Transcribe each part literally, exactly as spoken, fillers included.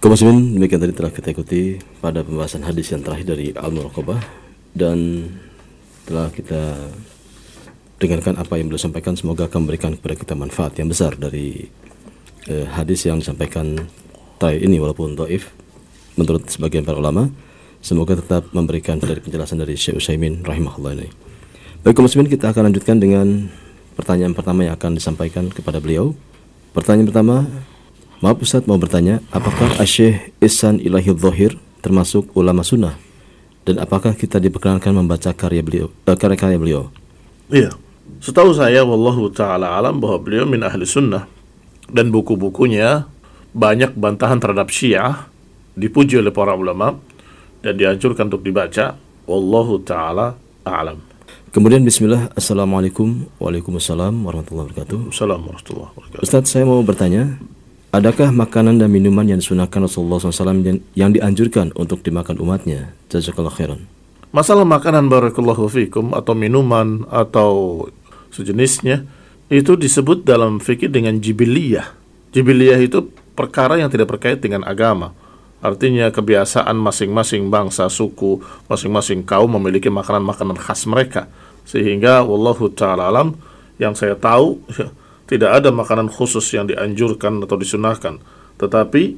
Kaum muslimin, demikian tadi telah kita ikuti pada pembahasan hadis yang terakhir dari Al-Muraqabah, dan telah kita dengarkan apa yang beliau sampaikan. Semoga akan memberikan kepada kita manfaat yang besar dari eh, hadis yang disampaikan terakhir ini, walaupun dhaif menurut sebagian para ulama. Semoga tetap memberikan dari penjelasan dari Syekh Utsaimin rahimahullah ini. Baik kaum muslimin, kita akan lanjutkan dengan pertanyaan pertama yang akan disampaikan kepada beliau. Pertanyaan pertama, maaf Ustaz, mau bertanya, apakah Syekh Ihsan Ilahil Dhahir termasuk ulama sunnah? Dan apakah kita diperkenankan membaca karya beliau, uh, karya-karya beliau? Iya, setahu saya, wallahu ta'ala alam, bahwa beliau min ahli sunnah. Dan buku-bukunya banyak bantahan terhadap Syiah, dipuji oleh para ulama, dan dianjurkan untuk dibaca. Wallahu ta'ala alam. Kemudian bismillah, assalamualaikum. Waalaikumsalam warahmatullahi wabarakatuh. Assalamualaikum warahmatullahi wabarakatuh. Ustaz, saya mau bertanya, adakah makanan dan minuman yang disunahkan Rasulullah shallallahu alaihi wasallam yang dianjurkan untuk dimakan umatnya? Jazakallahu khairan. Masalah makanan barakallahu fikum atau minuman atau sejenisnya itu disebut dalam fikih dengan jibiliyah. Jibiliyah itu perkara yang tidak berkait dengan agama. Artinya kebiasaan masing-masing bangsa, suku, masing-masing kaum memiliki makanan-makanan khas mereka. Sehingga wallahu ta'ala alam, yang saya tahu tidak ada makanan khusus yang dianjurkan atau disunahkan. Tetapi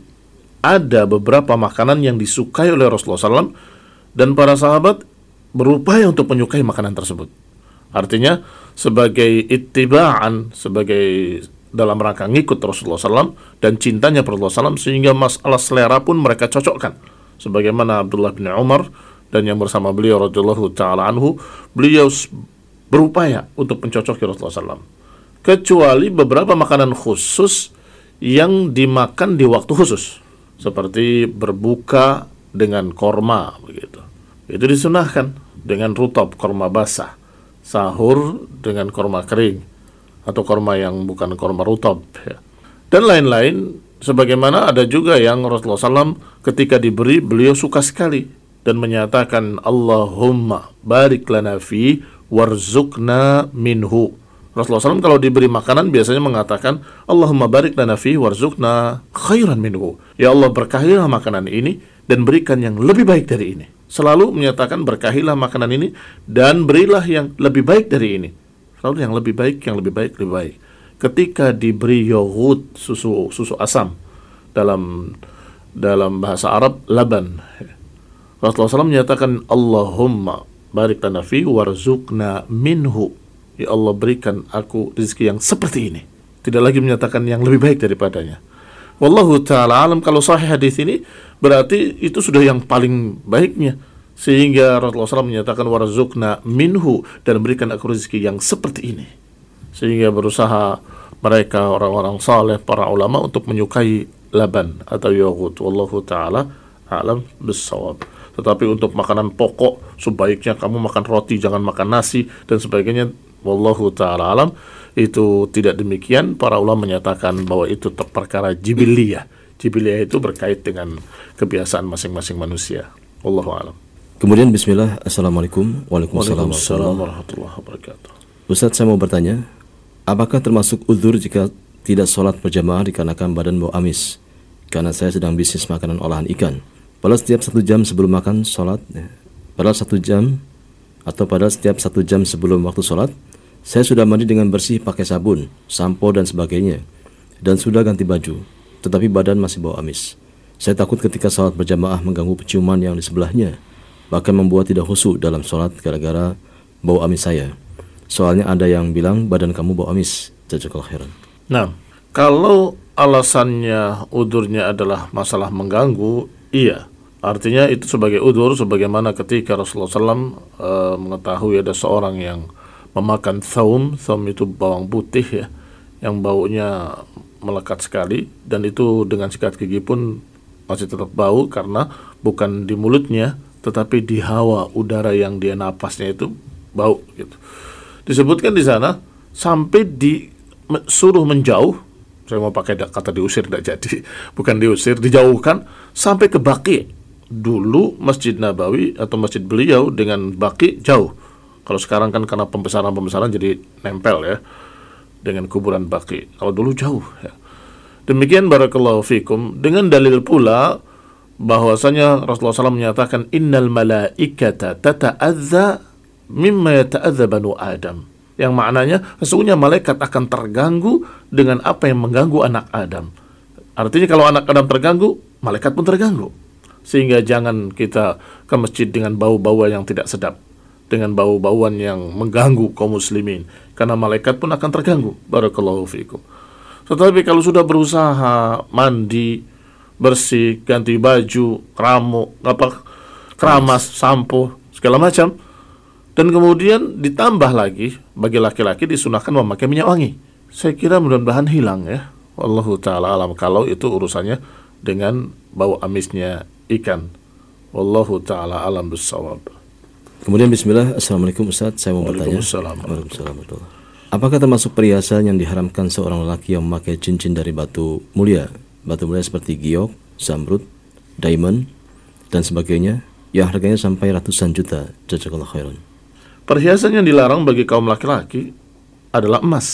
ada beberapa makanan yang disukai oleh Rasulullah shallallahu alaihi wasallam, dan para sahabat berupaya untuk menyukai makanan tersebut. Artinya sebagai ittiba'an, sebagai dalam rangka ngikut Rasulullah shallallahu alaihi wasallam dan cintanya pada Rasulullah shallallahu alaihi wasallam, sehingga masalah selera pun mereka cocokkan. Sebagaimana Abdullah bin Umar dan yang bersama beliau radhiyallahu ta'ala anhu, beliau berupaya untuk mencocoki Rasulullah shallallahu alaihi wasallam. Kecuali beberapa makanan khusus yang dimakan di waktu khusus, seperti berbuka dengan korma begitu. Itu disunahkan dengan rutab, korma basah. Sahur dengan korma kering atau korma yang bukan korma rutab ya. Dan lain-lain, sebagaimana ada juga yang Rasulullah shallallahu alaihi wasallam ketika diberi, beliau suka sekali dan menyatakan Allahumma barik lana fi warzuqna minhu. Rasulullah shallallahu alaihi wasallam kalau diberi makanan biasanya mengatakan Allahumma barik lana fi warzuqna khairan minhu. Ya Allah, berkahilah makanan ini dan berikan yang lebih baik dari ini. Selalu menyatakan berkahilah makanan ini dan berilah yang lebih baik dari ini. Selalu yang lebih baik, yang lebih baik, lebih baik. Ketika diberi yogurt, susu susu asam, dalam dalam bahasa Arab laban, Rasulullah shallallahu alaihi wasallam menyatakan Allahumma barik lana fi warzuqna minhu. Ya Allah, berikan aku rezeki yang seperti ini. Tidak lagi menyatakan yang lebih baik daripadanya. Wallahu ta'ala alam, kalau sahih hadis ini berarti itu sudah yang paling baiknya. Sehingga Rasulullah shallallahu alaihi wasallam menyatakan warzuqna minhu, dan berikan aku rezeki yang seperti ini. Sehingga berusaha mereka orang-orang saleh, para ulama, untuk menyukai laban atau yogurt. Wallahu ta'ala alam bissawab. Tetapi untuk makanan pokok, sebaiknya kamu makan roti, jangan makan nasi dan sebagainya. Wallahu ta'ala alam, itu tidak demikian. Para ulama menyatakan bahwa itu perkara jibiliyah. Jibiliyah itu berkait dengan kebiasaan masing-masing manusia. Wallahu a'lam. Kemudian bismillah, assalamualaikum. Waalaikumsalam warahmatullahi wabarakatuh. Ustaz, saya mau bertanya, apakah termasuk uzur jika tidak sholat berjamaah dikarenakan badan bau amis? Karena saya sedang bisnis makanan olahan ikan. Padahal setiap satu jam sebelum makan sholat, padahal satu jam atau padahal setiap satu jam sebelum waktu sholat, saya sudah mandi dengan bersih pakai sabun, sampo dan sebagainya, dan sudah ganti baju, tetapi badan masih bau amis. Saya takut ketika sholat berjamaah mengganggu penciuman yang di sebelahnya, bahkan membuat tidak khusyuk dalam sholat gara-gara bau amis saya. Soalnya ada yang bilang badan kamu bau amis. Jazakallahu khairan. Nah, kalau alasannya udurnya adalah masalah mengganggu, iya. Artinya itu sebagai udur, sebagaimana ketika Rasulullah shallallahu alaihi wasallam uh, mengetahui ada seorang yang memakan thaum, thaum itu bawang putih ya, yang baunya melekat sekali, dan itu dengan sikat gigi pun masih tetap bau karena bukan di mulutnya, tetapi di hawa udara yang dia napasnya itu bau gitu. Disebutkan di sana sampai disuruh menjauh. Saya mau pakai kata diusir, tidak jadi, bukan diusir, dijauhkan sampai ke Baqi. Dulu Masjid Nabawi atau masjid beliau dengan Baqi jauh. Kalau sekarang kan karena pembesaran-pembesaran jadi nempel ya dengan kuburan Baqi. Kalau dulu jauh ya. Demikian barakallahu fikum, dengan dalil pula bahwasanya Rasulullah shallallahu alaihi wasallam menyatakan innal malaikata tata'adza mimma yata'adza banu Adam, yang maknanya sesungguhnya malaikat akan terganggu dengan apa yang mengganggu anak Adam. Artinya kalau anak Adam terganggu, malaikat pun terganggu. Sehingga jangan kita ke masjid dengan bau-bauan yang tidak sedap, dengan bau-bauan yang mengganggu kaum muslimin, karena malaikat pun akan terganggu. Barakallahu fikum. Tetapi kalau sudah berusaha mandi, bersih, ganti baju, keramu, apa, keramas, sampo, segala macam, dan kemudian ditambah lagi bagi laki-laki disunahkan memakai minyak wangi. Saya kira mudah-mudahan hilang ya. Wallahu ta'ala alam kalau itu urusannya dengan bau amisnya ikan. Wallahu ta'ala alam bissawab. Kemudian bismillah, assalamualaikum Ustaz, saya mau bertanya. Waalaikumsalam. Apakah termasuk perhiasan yang diharamkan seorang lelaki yang memakai cincin dari batu mulia? Batu mulia seperti giok, zamrud, diamond, dan sebagainya, yang harganya sampai ratusan juta. Jazakallahu khairan. Perhiasan yang dilarang bagi kaum laki-laki adalah emas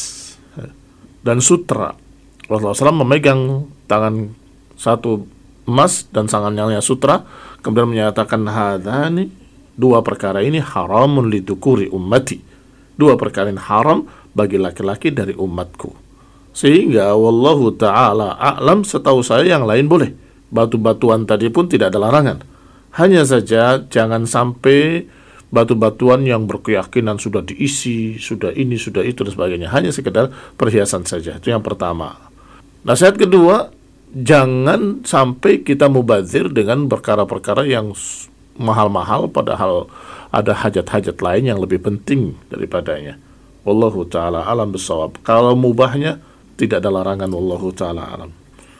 dan sutra. Rasulullah shallallahu alaihi wasallam memegang tangan satu emas dan tangannya sutra, kemudian menyatakan hadani, dua perkara ini haramun lidukuri ummati, dua perkara ini haram bagi laki-laki dari umatku. Sehingga wallahu ta'ala a'lam, setahu saya yang lain boleh. Batu-batuan tadi pun tidak ada larangan. Hanya saja jangan sampai batu-batuan yang berkeyakinan sudah diisi, sudah ini, sudah itu dan sebagainya. Hanya sekedar perhiasan saja. Itu yang pertama. Nasihat kedua, jangan sampai kita mubazir dengan perkara-perkara yang mahal-mahal padahal ada hajat-hajat lain yang lebih penting daripadanya. Wallahu ta'ala alam bisawab. Kalau mubahnya tidak ada larangan, wallahu ta'ala alam.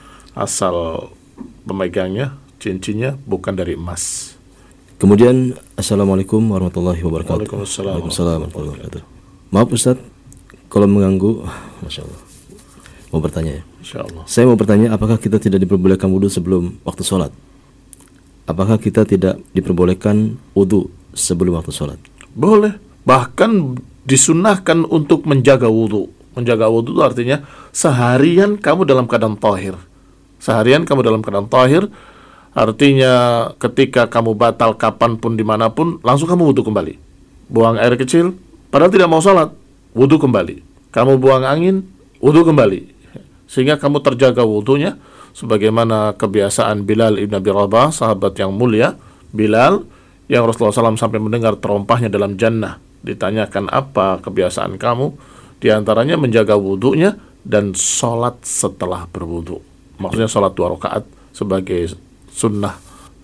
Asal pemegangnya, cincinnya bukan dari emas. Kemudian assalamualaikum warahmatullahi wabarakatuh. Waalaikumsalam. Waalaikumsalam warahmatullahi wabarakatuh. Maaf Ustaz kalau mengganggu. Masya Allah. Mau bertanya ya? Insyaallah. Saya mau bertanya, apakah kita tidak diperbolehkan wudhu sebelum waktu sholat? Apakah kita tidak diperbolehkan wudhu sebelum waktu sholat? Boleh. Bahkan disunahkan untuk menjaga wudhu. Menjaga wudhu itu artinya seharian kamu dalam keadaan tahir. Seharian kamu dalam keadaan tahir, artinya ketika kamu batal kapanpun dimanapun, langsung kamu wudhu kembali. Buang air kecil, padahal tidak mau sholat, wudhu kembali. Kamu buang angin, wudhu kembali. Sehingga kamu terjaga wudhunya, sebagaimana kebiasaan Bilal ibn Abi Rabah, sahabat yang mulia. Bilal yang Rasulullah shallallahu alaihi wasallam sampai mendengar terompahnya dalam jannah. Ditanyakan apa kebiasaan kamu, di antaranya menjaga wudhunya dan sholat setelah berwudhu. Maksudnya sholat dua rakaat sebagai sunnah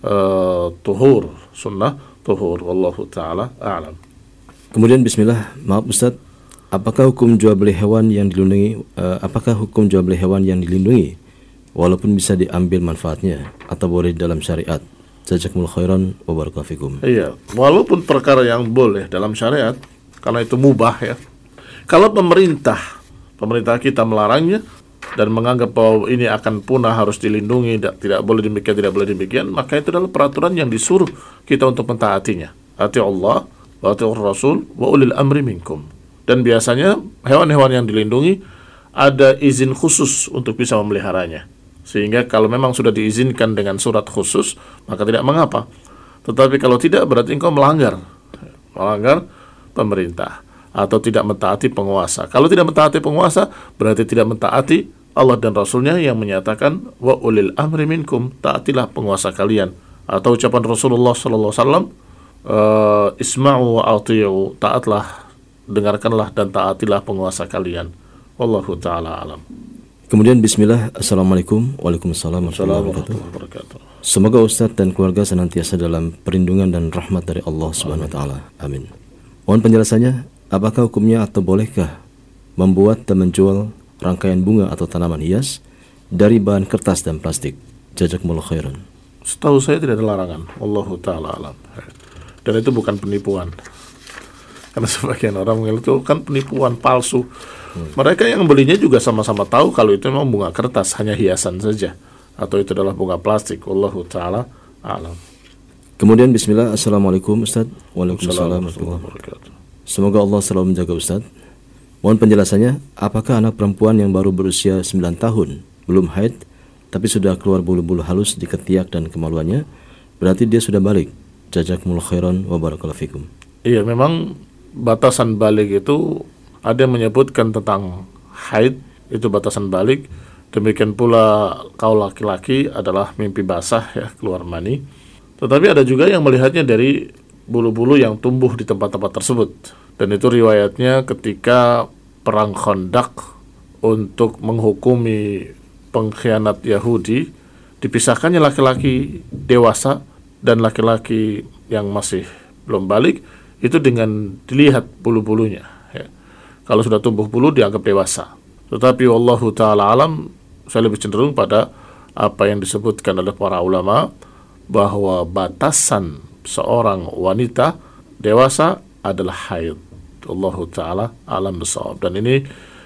uh, tuhur, sunnah tuhur. Wallahu ta'ala a'lam. Kemudian bismillah, maaf Ustaz, apakah hukum jual beli hewan yang dilindungi uh, apakah hukum jual beli hewan yang dilindungi walaupun bisa diambil manfaatnya atau boleh dalam syariat? Jazakumullahu khairan wa barakallahu fikum. Iya, walaupun perkara yang boleh dalam syariat karena itu mubah ya. Kalau pemerintah pemerintah kita melarangnya dan menganggap bahwa ini akan punah, harus dilindungi, tidak boleh demikian, tidak boleh demikian, maka itu adalah peraturan yang disuruh kita untuk mentaatinya. Ati Allah wa ati Rasul wa ulil amri minkum. Dan biasanya hewan-hewan yang dilindungi ada izin khusus untuk bisa memeliharanya. Sehingga kalau memang sudah diizinkan dengan surat khusus, maka tidak mengapa. Tetapi kalau tidak, berarti engkau melanggar melanggar pemerintah atau tidak mentaati penguasa. Kalau tidak mentaati penguasa, berarti tidak mentaati Allah dan Rasulnya yang menyatakan wa ulil amri minkum, taatilah penguasa kalian. Atau ucapan Rasulullah sallallahu alaihi wasallam, uh, isma'u wa ati'u, taatlah, dengarkanlah dan taatilah penguasa kalian. Wallahu ta'ala alam. Kemudian bismillah, assalamualaikum. Waalaikumsalam warahmatullahi wabarakatuh. Semoga Ustaz dan keluarga senantiasa dalam perlindungan dan rahmat dari Allah Subhanahu wa taala. Amin. Mohon penjelasannya, apakah hukumnya atau bolehkah membuat dan menjual rangkaian bunga atau tanaman hias dari bahan kertas dan plastik? Jazakumullahu khairan. Setahu saya tidak ada larangan. Wallahu ta'ala alam. Dan itu bukan penipuan. Karena sebagian orang mengira itu kan penipuan palsu. Hmm. Mereka yang belinya juga sama-sama tahu kalau itu memang bunga kertas, hanya hiasan saja, atau itu adalah bunga plastik. Wallahu ta'ala alam. Kemudian bismillah, assalamualaikum Ustaz. Waalaikumsalam warahmatullahi wabarakatuh. Semoga Allah selalu menjaga Ustaz. Mohon penjelasannya, apakah anak perempuan yang baru berusia sembilan tahun belum haid, tapi sudah keluar bulu-bulu halus di ketiak dan kemaluannya, berarti dia sudah balik. Jazakumullah khairan wa barakallahu fikum. Iya, memang batasan balik itu ada yang menyebutkan tentang haid, itu batasan balik. Demikian pula kau laki-laki adalah mimpi basah, ya, keluar mani. Tetapi ada juga yang melihatnya dari bulu-bulu yang tumbuh di tempat-tempat tersebut. Dan itu riwayatnya ketika perang Khandaq untuk menghukumi pengkhianat Yahudi, dipisahkannya laki-laki dewasa dan laki-laki yang masih belum balik, itu dengan dilihat bulu-bulunya, ya. Kalau sudah tumbuh bulu dianggap dewasa. Tetapi wallahu ta'ala alam, saya lebih cenderung pada apa yang disebutkan oleh para ulama, bahwa batasan seorang wanita dewasa adalah haid. Wallahu ta'ala alam bisawab. Dan ini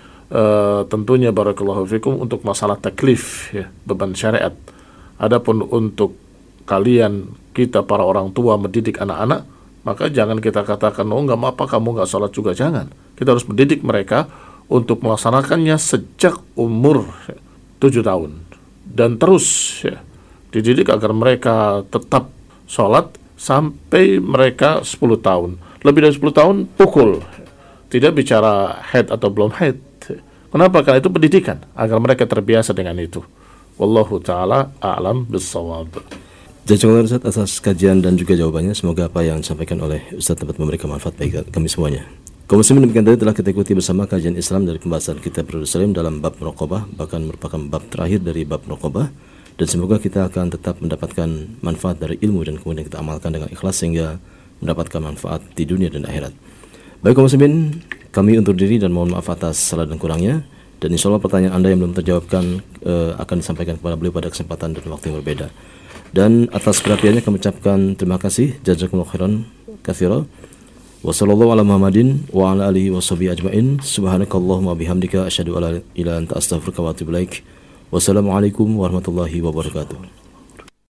uh, tentunya barakallahu fikum untuk masalah taklif, ya, beban syariat. Adapun untuk kalian, kita para orang tua mendidik anak-anak, maka jangan kita katakan, oh nggak apa-apa kamu nggak sholat juga, jangan. Kita harus mendidik mereka untuk melaksanakannya sejak umur tujuh tahun dan terus, ya, dididik agar mereka tetap sholat sampai mereka sepuluh tahun. Lebih dari sepuluh tahun pukul, tidak bicara haid atau belum haid. Kenapa? Karena itu pendidikan agar mereka terbiasa dengan itu. Wallahu ta'ala a'lam bis-shawab. Jazakumullah Ustaz atas kajian dan juga jawabannya. Semoga apa yang disampaikan oleh Ustaz dapat memberikan manfaat bagi kami semuanya. Kaum muslimin, demikian tadi telah kita ikuti bersama kajian Islam dari pembahasan Kitab Riyadhus Shalihin dalam bab muraqabah, bahkan merupakan bab terakhir dari bab muraqabah. Dan semoga kita akan tetap mendapatkan manfaat dari ilmu dan kemudian kita amalkan dengan ikhlas sehingga mendapatkan manfaat di dunia dan akhirat. Baik kaum muslimin, kami undur diri dan mohon maaf atas salah dan kurangnya. Dan insya Allah pertanyaan Anda yang belum terjawabkan uh, akan disampaikan kepada beliau pada kesempatan dan waktu yang berbeda. Dan atas perhatiannya kami ucapkan terima kasih. Jazakumullah khairan katsira. Wa sallallahu ala Muhammadin wa ala alihi washabihi ajmain. Subhanakallahumma bihamdika asyhadu an la ilaha illa anta astaghfiruka wa atubu ilaik. Wassalamualaikum warahmatullahi wabarakatuh.